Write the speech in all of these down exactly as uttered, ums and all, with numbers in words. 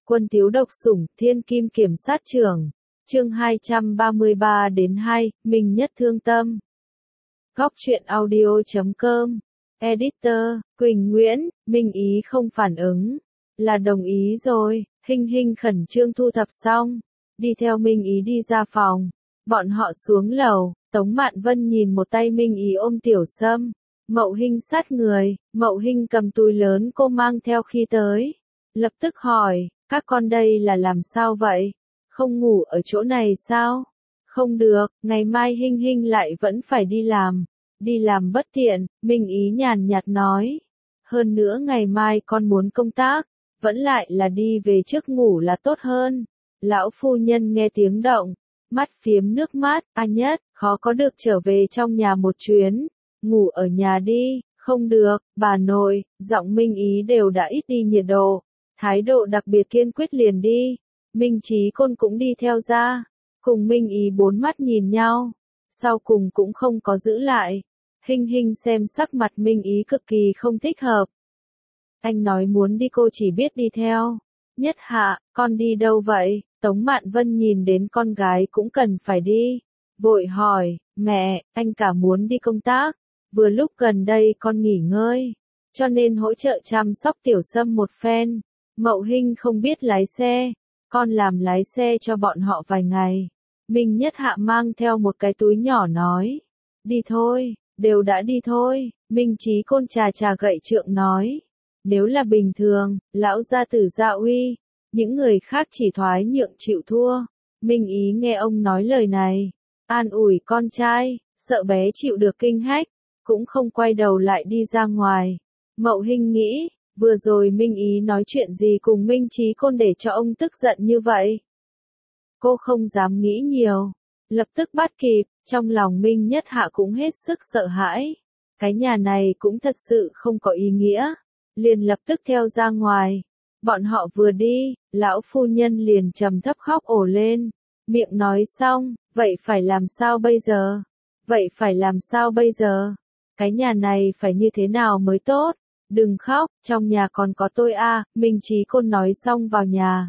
Quân Tiếu độc sủng, Thiên Kim Kiểm sát trưởng. Chương hai trăm ba mươi ba đến hai, Minh Nhất thương tâm. Góc truyện audio chấm com. Editor, Quỳnh Nguyễn, Minh Ý không phản ứng. Là đồng ý rồi, Hinh Hinh khẩn trương thu thập xong. Đi theo Minh Ý đi ra phòng. Bọn họ xuống lầu, Tống Mạn Vân nhìn một tay Minh Ý ôm Tiểu Sâm. Mậu Hinh sát người, Mậu Hinh cầm túi lớn cô mang theo khi tới. Lập tức hỏi, các con đây là làm sao vậy? Không ngủ ở chỗ này sao? Không được, ngày mai Hinh Hinh lại vẫn phải đi làm. Đi làm bất tiện, Minh Ý nhàn nhạt nói. Hơn nữa ngày mai con muốn công tác, vẫn lại là đi về trước ngủ là tốt hơn. Lão phu nhân nghe tiếng động, mắt phiếm nước mắt, a Nhất, khó có được trở về trong nhà một chuyến. Ngủ ở nhà đi, không được, bà nội, giọng Minh Ý đều đã ít đi nhiệt độ. Thái độ đặc biệt kiên quyết liền đi. Minh Chí Côn cũng đi theo ra. Cùng Minh Ý bốn mắt nhìn nhau. Sau cùng cũng không có giữ lại. Hinh Hinh xem sắc mặt Minh Ý cực kỳ không thích hợp. Anh nói muốn đi cô chỉ biết đi theo. Nhất Hạ, con đi đâu vậy? Tống Mạn Vân nhìn đến con gái cũng cần phải đi. Vội hỏi, mẹ, anh cả muốn đi công tác. Vừa lúc gần đây con nghỉ ngơi. Cho nên hỗ trợ chăm sóc Tiểu Sâm một phen. Mậu Hinh không biết lái xe. Con làm lái xe cho bọn họ vài ngày. Minh Nhất Hạ mang theo một cái túi nhỏ nói. Đi thôi, đều đã đi thôi. Minh Chí Côn trà trà gậy trượng nói. Nếu là bình thường, lão gia tử Dạ Uy, những người khác chỉ thoái nhượng chịu thua. Minh Ý nghe ông nói lời này, an ủi con trai, sợ bé chịu được kinh hách, cũng không quay đầu lại đi ra ngoài. Mậu Hinh nghĩ, vừa rồi Minh Ý nói chuyện gì cùng Minh Chí Côn để cho ông tức giận như vậy. Cô không dám nghĩ nhiều, lập tức bắt kịp, trong lòng Minh Nhất Hạ cũng hết sức sợ hãi. Cái nhà này cũng thật sự không có ý nghĩa, liền lập tức theo ra ngoài. Bọn họ vừa đi, lão phu nhân liền trầm thấp khóc ồ lên, miệng nói xong, vậy phải làm sao bây giờ? Vậy phải làm sao bây giờ? Cái nhà này phải như thế nào mới tốt? Đừng khóc, trong nhà còn có tôi a. Minh Chí Côn nói xong vào nhà.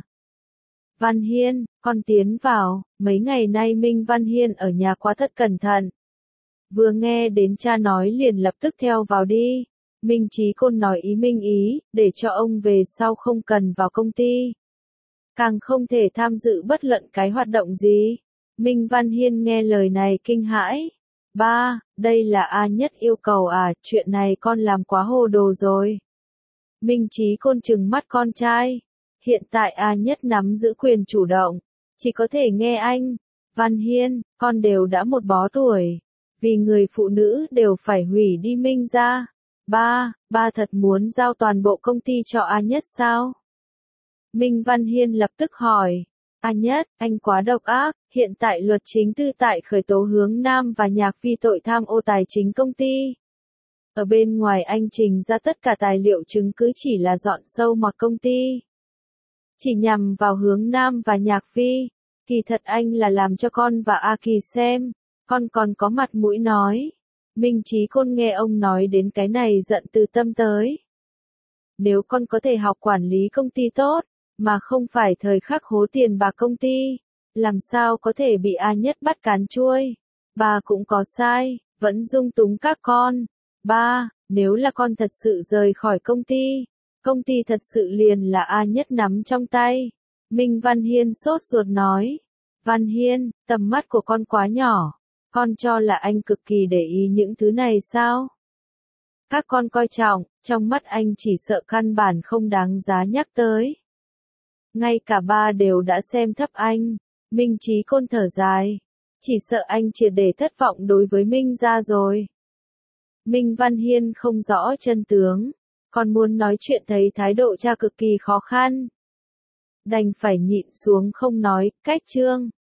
Văn Hiên, con tiến vào, mấy ngày nay Minh Văn Hiên ở nhà quá thất cẩn thận. Vừa nghe đến cha nói liền lập tức theo vào đi. Minh Chí Côn nói ý Minh Ý, để cho ông về sau không cần vào công ty. Càng không thể tham dự bất luận cái hoạt động gì. Minh Văn Hiên nghe lời này kinh hãi. Ba, đây là A Nhất yêu cầu à, chuyện này con làm quá hồ đồ rồi. Minh Chí Côn trừng mắt con trai. Hiện tại A Nhất nắm giữ quyền chủ động, chỉ có thể nghe anh. Văn Hiên, con đều đã một bó tuổi. Vì người phụ nữ đều phải hủy đi Minh gia. Ba, ba thật muốn giao toàn bộ công ty cho A Nhất sao? Minh Văn Hiên lập tức hỏi. A Nhất, anh quá độc ác, hiện tại luật chính tư tại khởi tố Hướng Nam và Nhạc Phi tội tham ô tài chính công ty. Ở bên ngoài anh trình ra tất cả tài liệu chứng cứ chỉ là dọn sâu mọt công ty. Chỉ nhằm vào Hướng Nam và Nhạc Phi. Kỳ thật anh là làm cho con và A Kỳ xem, con còn có mặt mũi nói. Minh Chí Côn nghe ông nói đến cái này giận từ tâm tới. Nếu con có thể học quản lý công ty tốt, mà không phải thời khắc hố tiền bạc công ty, làm sao có thể bị A Nhất bắt cán chuôi? Bà cũng có sai, vẫn dung túng các con. Ba, nếu là con thật sự rời khỏi công ty, công ty thật sự liền là A Nhất nắm trong tay. Minh Văn Hiên sốt ruột nói. Văn Hiên, tầm mắt của con quá nhỏ. Con cho là anh cực kỳ để ý những thứ này sao? Các con coi trọng, trong mắt anh chỉ sợ căn bản không đáng giá nhắc tới. Ngay cả ba đều đã xem thấp anh. Minh Chí Côn thở dài. Chỉ sợ anh triệt để thất vọng đối với Minh gia rồi. Minh Văn Hiên không rõ chân tướng. Còn muốn nói chuyện thấy thái độ cha cực kỳ khó khăn. Đành phải nhịn xuống không nói, cách chương.